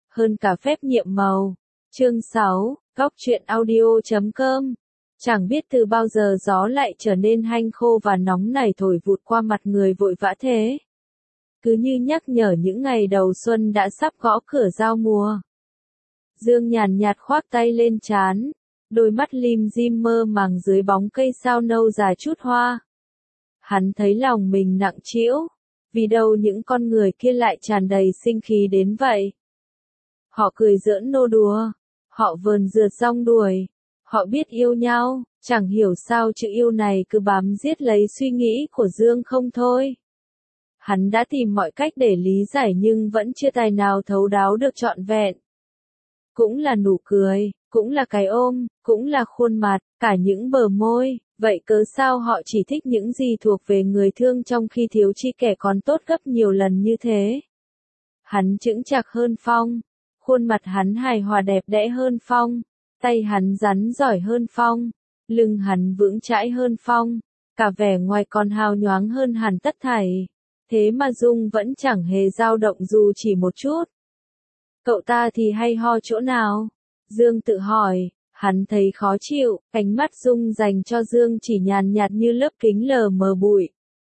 hơn cả phép nhiệm màu. Chương 6, Góc truyện audio.com. Chẳng biết từ bao giờ gió lại trở nên hanh khô và nóng nảy thổi vụt qua mặt người vội vã thế. Cứ như nhắc nhở những ngày đầu xuân đã sắp gõ cửa giao mùa. Dương nhàn nhạt khoác tay lên trán, đôi mắt lim dim mơ màng dưới bóng cây sao nâu già chút hoa. Hắn thấy lòng mình nặng trĩu, vì đâu những con người kia lại tràn đầy sinh khí đến vậy. Họ cười giỡn nô đùa, họ vờn rượt rong đuổi, họ biết yêu nhau, chẳng hiểu sao chữ yêu này cứ bám giết lấy suy nghĩ của Dương không thôi. Hắn đã tìm mọi cách để lý giải nhưng vẫn chưa tài nào thấu đáo được trọn vẹn. Cũng là nụ cười, cũng là cái ôm, cũng là khuôn mặt, cả những bờ môi, vậy cớ sao họ chỉ thích những gì thuộc về người thương trong khi thiếu chi kẻ còn tốt gấp nhiều lần như thế. Hắn chững chạc hơn Phong, khuôn mặt hắn hài hòa đẹp đẽ hơn Phong, tay hắn rắn giỏi hơn Phong, lưng hắn vững chãi hơn Phong, cả vẻ ngoài còn hào nhoáng hơn hẳn tất thảy. Thế mà Dung vẫn chẳng hề dao động dù chỉ một chút. Cậu ta thì hay ho chỗ nào? Dương tự hỏi, hắn thấy khó chịu, ánh mắt Dung dành cho Dương chỉ nhàn nhạt như lớp kính lờ mờ bụi.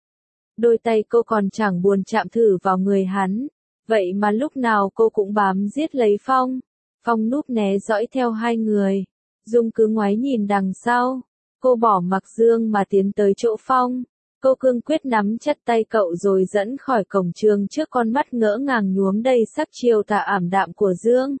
Đôi tay cô còn chẳng buồn chạm thử vào người hắn, vậy mà lúc nào cô cũng bám giết lấy Phong. Phong núp né dõi theo hai người, Dung cứ ngoái nhìn đằng sau, cô bỏ mặc Dương mà tiến tới chỗ Phong. Cô cương quyết nắm chặt tay cậu rồi dẫn khỏi cổng trường trước con mắt ngỡ ngàng nhuốm đầy sắc chiều tà ảm đạm của Dương.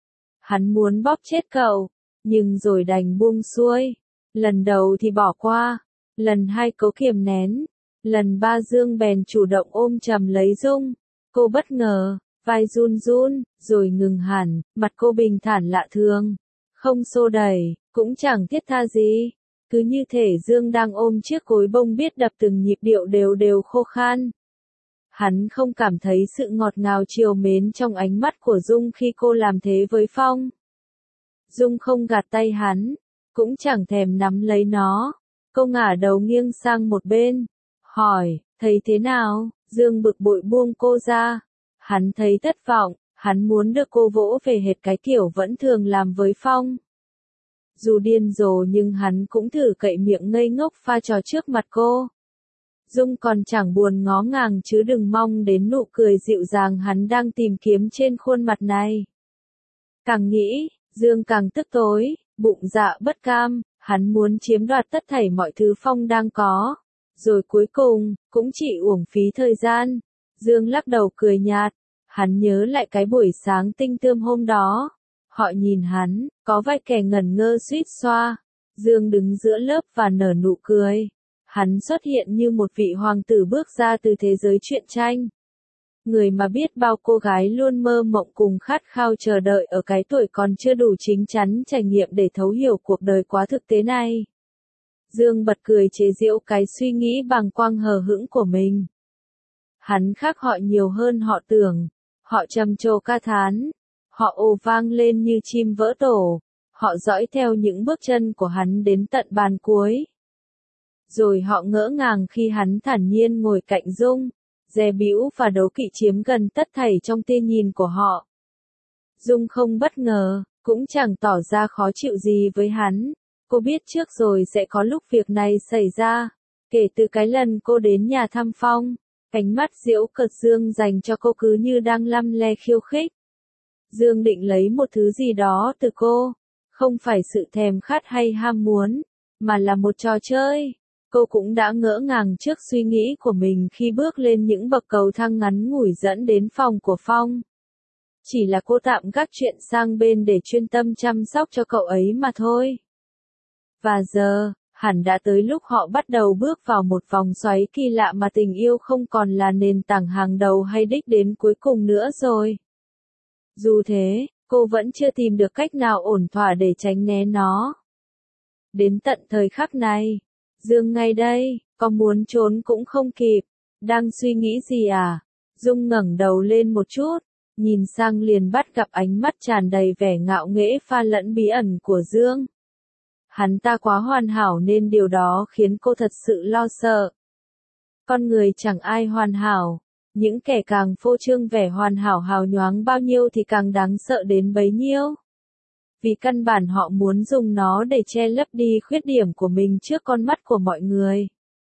Hắn muốn bóp chết cậu, nhưng rồi đành buông xuôi. Lần đầu thì bỏ qua, lần hai cố kiềm nén, lần ba Dương bèn chủ động ôm chầm lấy Dung. Cô bất ngờ, vai run run, rồi ngừng hẳn, mặt cô bình thản lạ thường. Không xô đẩy, cũng chẳng thiết tha gì. Cứ như thể Dương đang ôm chiếc gối bông biết đập từng nhịp điệu đều đều khô khan. Hắn không cảm thấy sự ngọt ngào trìu mến trong ánh mắt của Dung khi cô làm thế với Phong. Dung không gạt tay hắn, cũng chẳng thèm nắm lấy nó. Cô ngả đầu nghiêng sang một bên, hỏi, thấy thế nào? Dương bực bội buông cô ra. Hắn thấy thất vọng, hắn muốn được cô vỗ về hệt cái kiểu vẫn thường làm với Phong. Dù điên rồ nhưng hắn cũng thử cậy miệng ngây ngốc pha trò trước mặt cô. Dung còn chẳng buồn ngó ngàng chứ đừng mong đến nụ cười dịu dàng hắn đang tìm kiếm trên khuôn mặt này. Càng nghĩ, Dương càng tức tối, bụng dạ bất cam, hắn muốn chiếm đoạt tất thảy mọi thứ Phong đang có. Rồi cuối cùng, cũng chỉ uổng phí thời gian. Dương lắc đầu cười nhạt, hắn nhớ lại cái buổi sáng tinh tươm hôm đó. Họ nhìn hắn, có vài kẻ ngẩn ngơ suýt xoa. Dương đứng giữa lớp và nở nụ cười. Hắn xuất hiện như một vị hoàng tử bước ra từ thế giới truyện tranh. Người mà biết bao cô gái luôn mơ mộng cùng khát khao chờ đợi ở cái tuổi còn chưa đủ chín chắn trải nghiệm để thấu hiểu cuộc đời quá thực tế này. Dương bật cười chế giễu cái suy nghĩ bàng quang hờ hững của mình. Hắn khác họ nhiều hơn họ tưởng. Họ trầm trồ ca thán. Họ ồ vang lên như chim vỡ tổ. Họ dõi theo những bước chân của hắn đến tận bàn cuối. Rồi họ ngỡ ngàng khi hắn thản nhiên ngồi cạnh Dung, dè bĩu và đố kỵ chiếm gần tất thảy trong tia nhìn của họ. Dung không bất ngờ, cũng chẳng tỏ ra khó chịu gì với hắn. Cô biết trước rồi sẽ có lúc việc này xảy ra. Kể từ cái lần cô đến nhà thăm Phong, ánh mắt giễu cợt Dương dành cho cô cứ như đang lăm le khiêu khích. Dương định lấy một thứ gì đó từ cô, không phải sự thèm khát hay ham muốn, mà là một trò chơi. Cô cũng đã ngỡ ngàng trước suy nghĩ của mình khi bước lên những bậc cầu thang ngắn ngủi dẫn đến phòng của Phong. Chỉ là cô tạm gác chuyện sang bên để chuyên tâm chăm sóc cho cậu ấy mà thôi. Và giờ, hẳn đã tới lúc họ bắt đầu bước vào một vòng xoáy kỳ lạ mà tình yêu không còn là nền tảng hàng đầu hay đích đến cuối cùng nữa rồi. Dù thế, cô vẫn chưa tìm được cách nào ổn thỏa để tránh né nó. Đến tận thời khắc này, Dương ngay đây, có muốn trốn cũng không kịp. Đang suy nghĩ gì à? Dung ngẩng đầu lên một chút, nhìn sang liền bắt gặp ánh mắt tràn đầy vẻ ngạo nghễ pha lẫn bí ẩn của Dương. Hắn ta quá hoàn hảo nên điều đó khiến cô thật sự lo sợ. Con người chẳng ai hoàn hảo, Những kẻ càng phô trương vẻ hoàn hảo hào nhoáng bao nhiêu thì càng đáng sợ đến bấy nhiêu. Vì căn bản họ muốn dùng nó để che lấp đi khuyết điểm của mình trước con mắt của mọi người.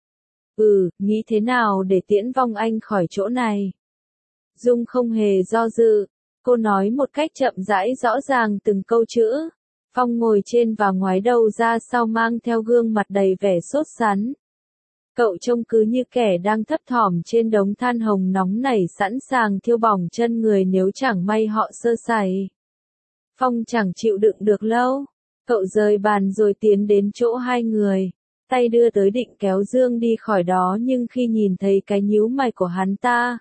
Nghĩ thế nào để tiễn vong anh khỏi chỗ này? Dung không hề do dự. Cô nói một cách chậm rãi rõ ràng từng câu chữ. Phong ngồi trên và ngoái đầu ra sau mang theo gương mặt đầy vẻ sốt sắng. Cậu trông cứ như kẻ đang thấp thỏm trên đống than hồng nóng nảy sẵn sàng thiêu bỏng chân người nếu chẳng may họ sơ sẩy. Phong chẳng chịu đựng được lâu. Cậu rời bàn rồi tiến đến chỗ hai người. Tay đưa tới định kéo Dương đi khỏi đó nhưng khi nhìn thấy cái nhíu mày của hắn ta,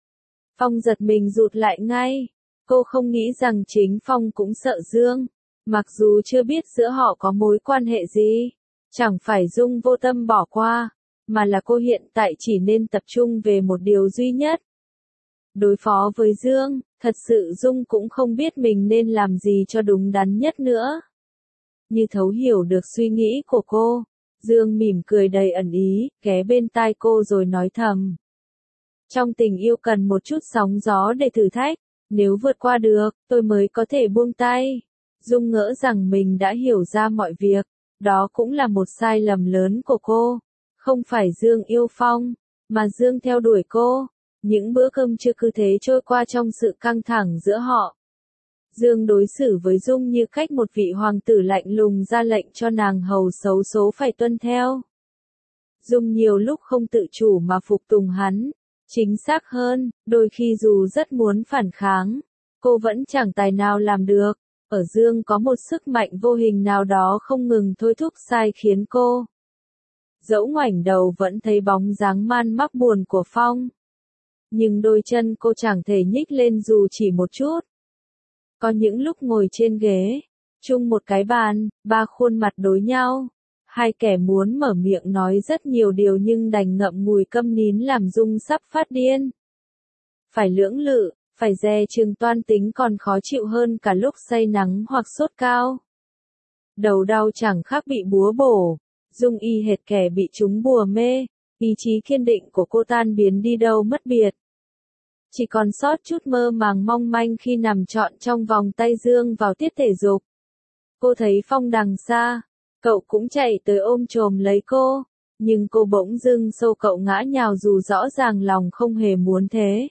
Phong giật mình rụt lại ngay. Cô không nghĩ rằng chính Phong cũng sợ Dương. Mặc dù chưa biết giữa họ có mối quan hệ gì. Chẳng phải Dung vô tâm bỏ qua, mà là cô hiện tại chỉ nên tập trung về một điều duy nhất. Đối phó với Dương, thật sự Dung cũng không biết mình nên làm gì cho đúng đắn nhất nữa. Như thấu hiểu được suy nghĩ của cô, Dương mỉm cười đầy ẩn ý, ghé bên tai cô rồi nói thầm. Trong tình yêu cần một chút sóng gió để thử thách, nếu vượt qua được, tôi mới có thể buông tay. Dung ngỡ rằng mình đã hiểu ra mọi việc, đó cũng là một sai lầm lớn của cô. Không phải Dương yêu Phong, mà Dương theo đuổi cô. Những bữa cơm trưa cứ thế trôi qua trong sự căng thẳng giữa họ. Dương đối xử với Dung như cách một vị hoàng tử lạnh lùng ra lệnh cho nàng hầu xấu số phải tuân theo. Dung nhiều lúc không tự chủ mà phục tùng hắn. Chính xác hơn, đôi khi dù rất muốn phản kháng, cô vẫn chẳng tài nào làm được. Ở Dương có một sức mạnh vô hình nào đó không ngừng thôi thúc sai khiến cô. Dẫu ngoảnh đầu vẫn thấy bóng dáng man mác buồn của Phong. Nhưng đôi chân cô chẳng thể nhích lên dù chỉ một chút. Có những lúc ngồi trên ghế, chung một cái bàn, ba khuôn mặt đối nhau. Hai kẻ muốn mở miệng nói rất nhiều điều nhưng đành ngậm ngùi câm nín làm Dung sắp phát điên. Phải lưỡng lự, phải dè chừng toan tính còn khó chịu hơn cả lúc say nắng hoặc sốt cao. Đầu đau chẳng khác bị búa bổ. Dung y hệt kẻ bị trúng bùa mê, ý chí kiên định của cô tan biến đi đâu mất biệt. Chỉ còn sót chút mơ màng mong manh khi nằm trọn trong vòng tay Dương vào tiết thể dục. Cô thấy Phong đằng xa, cậu cũng chạy tới ôm chồm lấy cô, nhưng cô bỗng dưng xô cậu ngã nhào dù rõ ràng lòng không hề muốn thế.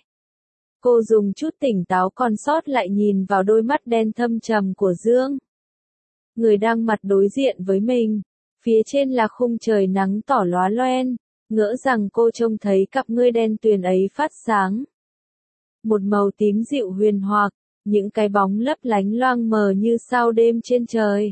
Cô dùng chút tỉnh táo còn sót lại nhìn vào đôi mắt đen thâm trầm của Dương. Người đang mặt đối diện với mình. Phía trên là khung trời nắng tỏ lóa loen, ngỡ rằng cô trông thấy cặp ngươi đen tuyền ấy phát sáng. Một màu tím dịu huyền hoặc, những cái bóng lấp lánh loang mờ như sao đêm trên trời.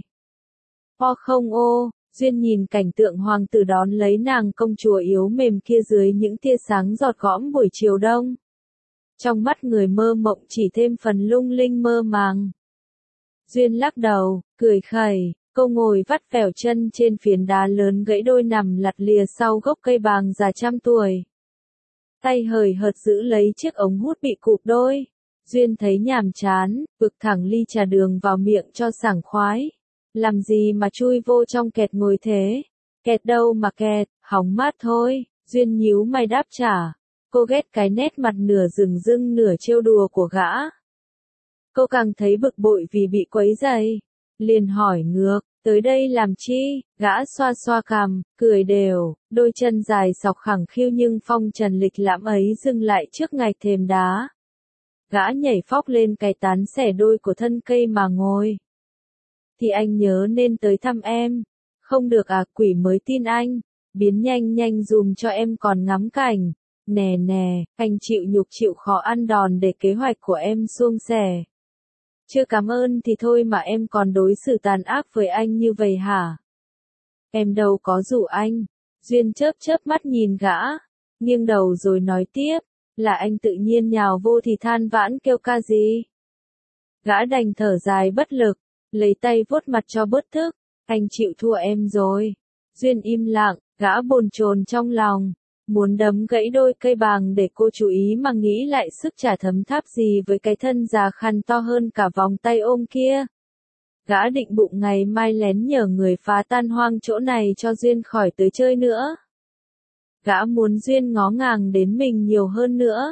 Duyên nhìn cảnh tượng hoàng tử đón lấy nàng công chúa yếu mềm kia dưới những tia sáng giọt gõm buổi chiều đông. Trong mắt người mơ mộng chỉ thêm phần lung linh mơ màng. Duyên lắc đầu, cười khẩy. Cô ngồi vắt vẻo chân trên phiến đá lớn gãy đôi nằm lặt lìa sau gốc cây bàng già trăm tuổi. Tay hời hợt giữ lấy chiếc ống hút bị cụp đôi. Duyên thấy nhàm chán, vực thẳng ly trà đường vào miệng cho sảng khoái. Làm gì mà chui vô trong kẹt ngồi thế? Kẹt đâu mà kẹt, hóng mát thôi. Duyên nhíu mày đáp trả. Cô ghét cái nét mặt nửa rừng rưng nửa trêu đùa của gã. Cô càng thấy bực bội vì bị quấy rầy. Liền hỏi ngược, tới đây làm chi? Gã xoa xoa cằm, cười đều, đôi chân dài sọc khẳng khiu nhưng phong trần lịch lãm ấy dừng lại trước ngạch thềm đá. Gã nhảy phóc lên cái tán xẻ đôi của thân cây mà ngồi. Thì anh nhớ nên tới thăm em. Không được à, quỷ mới tin anh. Biến nhanh nhanh dùm cho em còn ngắm cảnh. Nè nè, anh chịu nhục chịu khó ăn đòn để kế hoạch của em suông sẻ. Chưa cảm ơn thì thôi mà em còn đối xử tàn ác với anh như vậy hả? Em đâu có rủ anh. Duyên chớp chớp mắt nhìn gã, nghiêng đầu rồi nói tiếp, là anh tự nhiên nhào vô thì than vãn kêu ca gì? Gã đành thở dài bất lực, lấy tay vuốt mặt cho bớt thức, anh chịu thua em rồi. Duyên im lặng, gã bồn chồn trong lòng. Muốn đấm gãy đôi cây bàng để cô chú ý mà nghĩ lại sức trả thấm tháp gì với cái thân già khăn to hơn cả vòng tay ôm kia. Gã định bụng ngày mai lén nhờ người phá tan hoang chỗ này cho Duyên khỏi tới chơi nữa. Gã muốn Duyên ngó ngàng đến mình nhiều hơn nữa.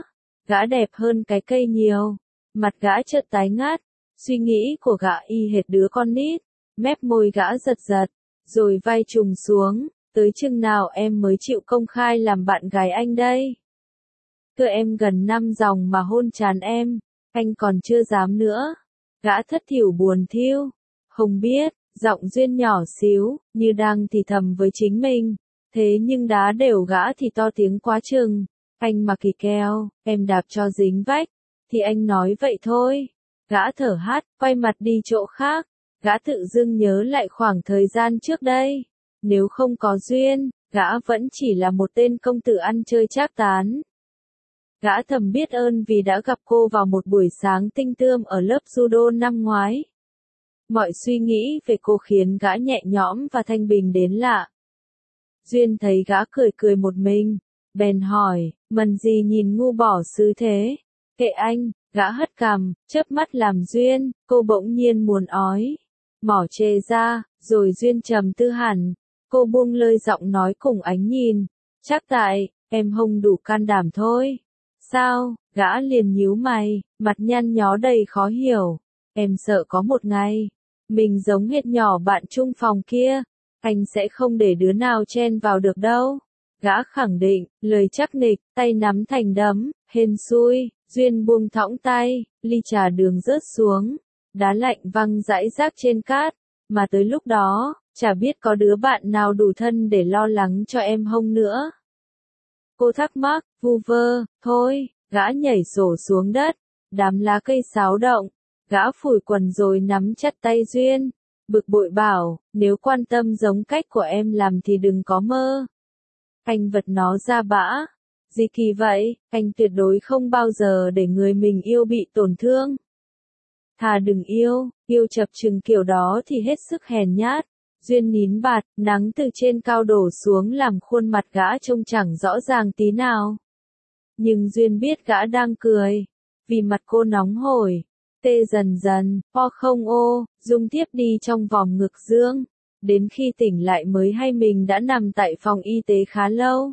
Gã đẹp hơn cái cây nhiều. Mặt gã chợt tái ngát, suy nghĩ của gã y hệt đứa con nít, mép môi gã giật giật, rồi vai trùng xuống, tới chừng nào em mới chịu công khai làm bạn gái anh đây? Cơ em gần 5 dòng mà hôn trán em, anh còn chưa dám nữa. Gã thất thểu buồn thiu. Hồng biết, giọng Duyên nhỏ xíu, như đang thì thầm với chính mình. Thế nhưng đá đều gã thì to tiếng quá chừng. Anh mà kỳ keo, em đạp cho dính vách. Thì anh nói vậy thôi. Gã thở hắt, quay mặt đi chỗ khác. Gã tự dưng nhớ lại khoảng thời gian trước đây. Nếu không có Duyên, gã vẫn chỉ là một tên công tử ăn chơi trác tán. Gã thầm biết ơn vì đã gặp cô vào một buổi sáng tinh tươm ở lớp judo năm ngoái. Mọi suy nghĩ về cô khiến gã nhẹ nhõm và thanh bình đến lạ. Duyên thấy gã cười cười một mình, bèn hỏi, mần gì nhìn ngu bỏ xứ thế? Kệ anh, gã hất cằm, chớp mắt làm Duyên, cô bỗng nhiên muốn ói. Mỏ chê ra, rồi Duyên trầm tư hẳn, cô buông lơi giọng nói cùng ánh nhìn. Chắc tại, em không đủ can đảm thôi. Sao? Gã liền nhíu mày, mặt nhăn nhó đầy khó hiểu. Em sợ có một ngày, mình giống hệt nhỏ bạn chung phòng kia, anh sẽ không để đứa nào chen vào được đâu. Gã khẳng định, lời chắc nịch, tay nắm thành đấm, hên xui. Duyên buông thõng tay, ly trà đường rớt xuống, đá lạnh văng rải rác trên cát, mà tới lúc đó, chả biết có đứa bạn nào đủ thân để lo lắng cho em không nữa. Cô thắc mắc, vu vơ, thôi, gã nhảy xổ xuống đất, đám lá cây xáo động, gã phủi quần rồi nắm chặt tay Duyên, bực bội bảo, nếu quan tâm giống cách của em làm thì đừng có mơ. Anh vật nó ra bã. Gì kỳ vậy, anh tuyệt đối không bao giờ để người mình yêu bị tổn thương. Thà đừng yêu, yêu chập chừng kiểu đó thì hết sức hèn nhát. Duyên nín bạt, nắng từ trên cao đổ xuống làm khuôn mặt gã trông chẳng rõ ràng tí nào. Nhưng Duyên biết gã đang cười, vì mặt cô nóng hổi, tê dần dần, o không ô, rung tiếp đi trong vòng ngực Dương. Đến khi tỉnh lại mới hay mình đã nằm tại phòng y tế khá lâu.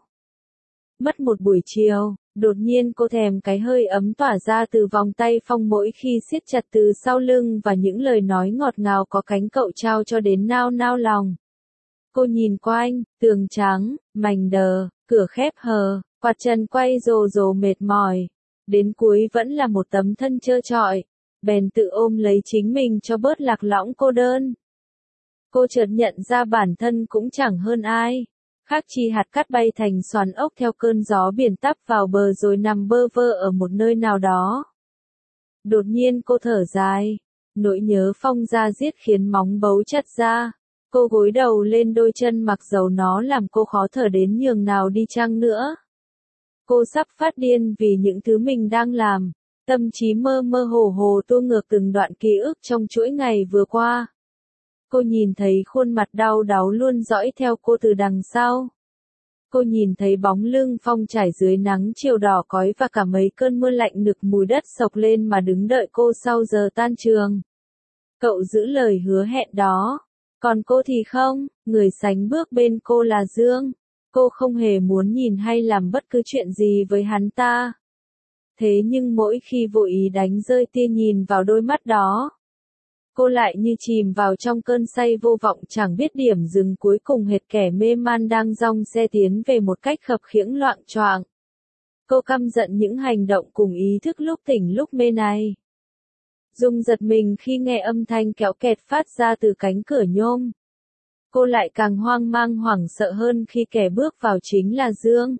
Mất một buổi chiều, đột nhiên cô thèm cái hơi ấm tỏa ra từ vòng tay Phong mỗi khi siết chặt từ sau lưng và những lời nói ngọt ngào có cánh cậu trao cho đến nao nao lòng. Cô nhìn quanh, tường trắng, mảnh đờ, cửa khép hờ, quạt chân quay rồ rồ mệt mỏi. Đến cuối vẫn là một tấm thân trơ trọi, bèn tự ôm lấy chính mình cho bớt lạc lõng cô đơn. Cô chợt nhận ra bản thân cũng chẳng hơn ai. Khác chi hạt cát bay thành xoàn ốc theo cơn gió biển tắp vào bờ rồi nằm bơ vơ ở một nơi nào đó. Đột nhiên cô thở dài. Nỗi nhớ Phong da diết khiến móng bấu chặt ra. Cô gối đầu lên đôi chân mặc dầu nó làm cô khó thở đến nhường nào đi chăng nữa. Cô sắp phát điên vì những thứ mình đang làm. Tâm trí mơ mơ hồ hồ tua ngược từng đoạn ký ức trong chuỗi ngày vừa qua. Cô nhìn thấy khuôn mặt đau đáu luôn dõi theo cô từ đằng sau. Cô nhìn thấy bóng lưng Phong trải dưới nắng chiều đỏ cói và cả mấy cơn mưa lạnh nực mùi đất sộc lên mà đứng đợi cô sau giờ tan trường. Cậu giữ lời hứa hẹn đó. Còn cô thì không, người sánh bước bên cô là Dương. Cô không hề muốn nhìn hay làm bất cứ chuyện gì với hắn ta. Thế nhưng mỗi khi vô ý đánh rơi tia nhìn vào đôi mắt đó, cô lại như chìm vào trong cơn say vô vọng chẳng biết điểm dừng cuối cùng hệt kẻ mê man đang dong xe tiến về một cách khập khiễng loạng choạng. Cô căm giận những hành động cùng ý thức lúc tỉnh lúc mê này. Dung giật mình khi nghe âm thanh kéo kẹt phát ra từ cánh cửa nhôm. Cô lại càng hoang mang hoảng sợ hơn khi kẻ bước vào chính là Dương.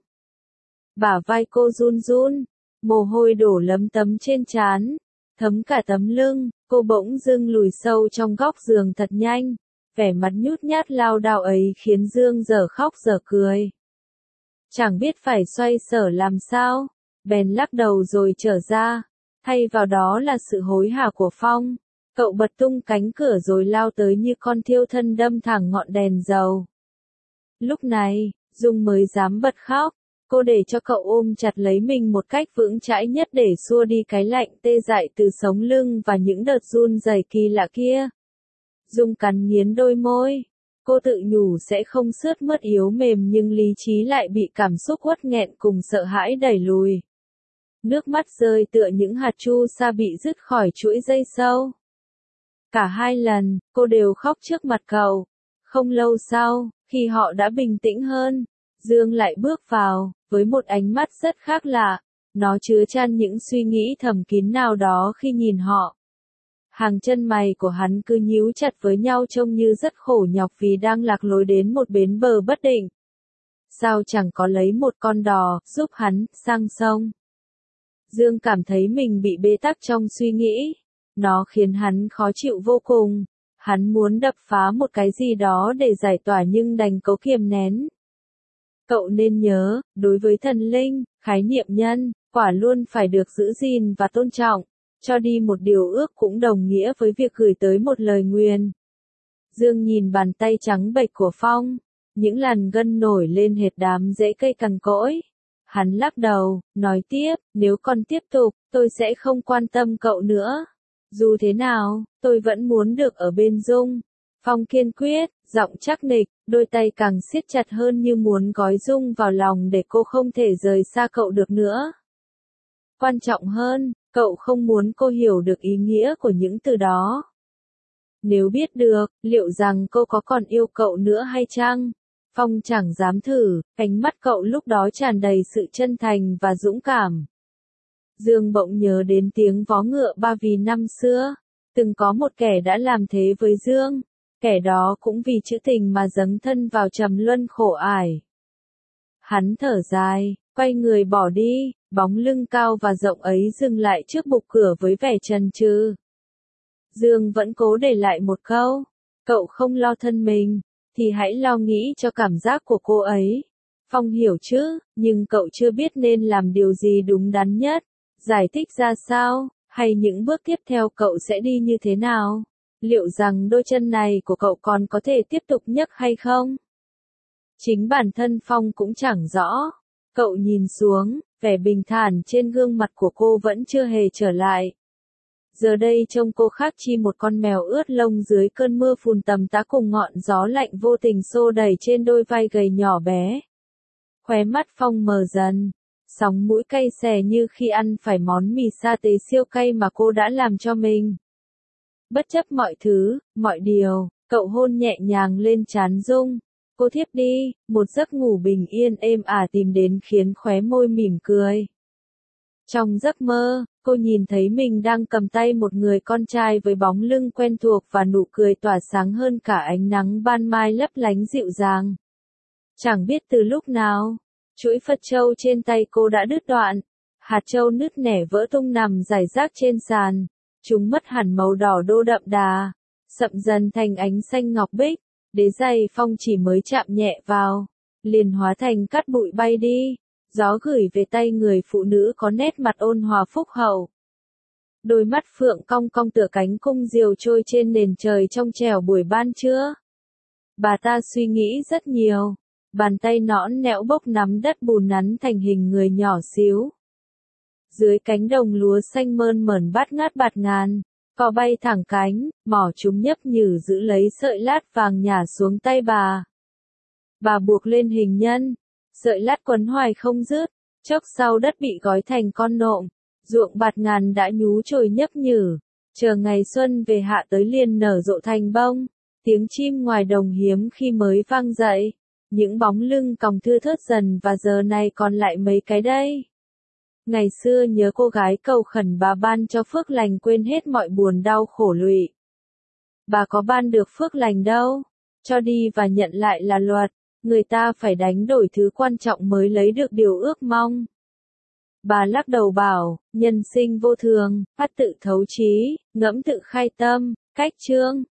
Bả vai cô run run, mồ hôi đổ lấm tấm trên trán, thấm cả tấm lưng. Cô bỗng dưng lùi sâu trong góc giường thật nhanh, vẻ mặt nhút nhát lao đao ấy khiến Dương dở khóc dở cười. Chẳng biết phải xoay sở làm sao, bèn lắc đầu rồi trở ra, thay vào đó là sự hối hả của Phong. Cậu bật tung cánh cửa rồi lao tới như con thiêu thân đâm thẳng ngọn đèn dầu. Lúc này, Dung mới dám bật khóc. Cô để cho cậu ôm chặt lấy mình một cách vững chãi nhất để xua đi cái lạnh tê dại từ sống lưng và những đợt run rẩy kỳ lạ kia. Dung cắn nghiến đôi môi. Cô tự nhủ sẽ không sướt mướt yếu mềm nhưng lý trí lại bị cảm xúc uất nghẹn cùng sợ hãi đẩy lùi. Nước mắt rơi tựa những hạt chu sa bị rứt khỏi chuỗi dây sâu. Cả hai lần, cô đều khóc trước mặt cậu. Không lâu sau, khi họ đã bình tĩnh hơn, Dương lại bước vào, với một ánh mắt rất khác lạ. Nó chứa chan những suy nghĩ thầm kín nào đó khi nhìn họ. Hàng chân mày của hắn cứ nhíu chặt với nhau trông như rất khổ nhọc vì đang lạc lối đến một bến bờ bất định. Sao chẳng có lấy một con đò, giúp hắn, sang sông. Dương cảm thấy mình bị bế tắc trong suy nghĩ. Nó khiến hắn khó chịu vô cùng. Hắn muốn đập phá một cái gì đó để giải tỏa nhưng đành cố kiềm nén. Cậu nên nhớ, đối với thần linh, khái niệm nhân, quả luôn phải được giữ gìn và tôn trọng. Cho đi một điều ước cũng đồng nghĩa với việc gửi tới một lời nguyền. Dương nhìn bàn tay trắng bệch của Phong. Những làn gân nổi lên hệt đám rễ cây cằn cỗi. Hắn lắc đầu, nói tiếp, nếu con tiếp tục, tôi sẽ không quan tâm cậu nữa. Dù thế nào, tôi vẫn muốn được ở bên Dung. Phong kiên quyết, giọng chắc nịch, đôi tay càng siết chặt hơn như muốn gói Dung vào lòng để cô không thể rời xa cậu được nữa. Quan trọng hơn, cậu không muốn cô hiểu được ý nghĩa của những từ đó. Nếu biết được, liệu rằng cô có còn yêu cậu nữa hay chăng? Phong chẳng dám thử, ánh mắt cậu lúc đó tràn đầy sự chân thành và dũng cảm. Dương bỗng nhớ đến tiếng vó ngựa Ba Vì năm xưa. Từng có một kẻ đã làm thế với Dương. Kẻ đó cũng vì chữ tình mà dấn thân vào trầm luân khổ ải. Hắn thở dài, quay người bỏ đi, bóng lưng cao và rộng ấy dừng lại trước bục cửa với vẻ chần chừ. Dương vẫn cố để lại một câu, cậu không lo thân mình, thì hãy lo nghĩ cho cảm giác của cô ấy. Phong hiểu chứ, nhưng cậu chưa biết nên làm điều gì đúng đắn nhất, giải thích ra sao, hay những bước tiếp theo cậu sẽ đi như thế nào. Liệu rằng đôi chân này của cậu còn có thể tiếp tục nhấc hay không? Chính bản thân Phong cũng chẳng rõ. Cậu nhìn xuống, vẻ bình thản trên gương mặt của cô vẫn chưa hề trở lại. Giờ đây trông cô khác chi một con mèo ướt lông dưới cơn mưa phùn tầm tã cùng ngọn gió lạnh vô tình xô đẩy trên đôi vai gầy nhỏ bé. Khóe mắt Phong mờ dần, sóng mũi cay xè như khi ăn phải món mì sa tế siêu cay mà cô đã làm cho mình. Bất chấp mọi thứ, mọi điều, cậu hôn nhẹ nhàng lên trán Dung. Cô thiếp đi, một giấc ngủ bình yên êm ả tìm đến khiến khóe môi mỉm cười. Trong giấc mơ, cô nhìn thấy mình đang cầm tay một người con trai với bóng lưng quen thuộc và nụ cười tỏa sáng hơn cả ánh nắng ban mai lấp lánh dịu dàng. Chẳng biết từ lúc nào, chuỗi Phật châu trên tay cô đã đứt đoạn. Hạt châu nứt nẻ vỡ tung nằm rải rác trên sàn. Chúng mất hẳn màu đỏ đô đậm đà, sậm dần thành ánh xanh ngọc bích. Đế giày Phong chỉ mới chạm nhẹ vào, liền hóa thành cát bụi bay đi. Gió gửi về tay người phụ nữ có nét mặt ôn hòa phúc hậu. Đôi mắt phượng cong cong tựa cánh cung diều trôi trên nền trời trong trẻo buổi ban trưa. Bà ta suy nghĩ rất nhiều. Bàn tay nõn nẽo bốc nắm đất bùn nắn thành hình người nhỏ xíu. Dưới cánh đồng lúa xanh mơn mởn bát ngát bạt ngàn, cò bay thẳng cánh, mỏ chúng nhấp nhử giữ lấy sợi lát vàng nhả xuống tay bà. Bà buộc lên hình nhân, sợi lát quấn hoài không dứt, chốc sau đất bị gói thành con nộm, ruộng bạt ngàn đã nhú chồi nhấp nhử, chờ ngày xuân về hạ tới liền nở rộ thành bông, tiếng chim ngoài đồng hiếm khi mới vang dậy, những bóng lưng còng thưa thớt dần và giờ này còn lại mấy cái đây. Ngày xưa nhớ cô gái cầu khẩn bà ban cho phước lành quên hết mọi buồn đau khổ lụy. Bà có ban được phước lành đâu, cho đi và nhận lại là luật, người ta phải đánh đổi thứ quan trọng mới lấy được điều ước mong. Bà lắc đầu bảo, nhân sinh vô thường, phát tự thấu trí, ngẫm tự khai tâm, cách chương.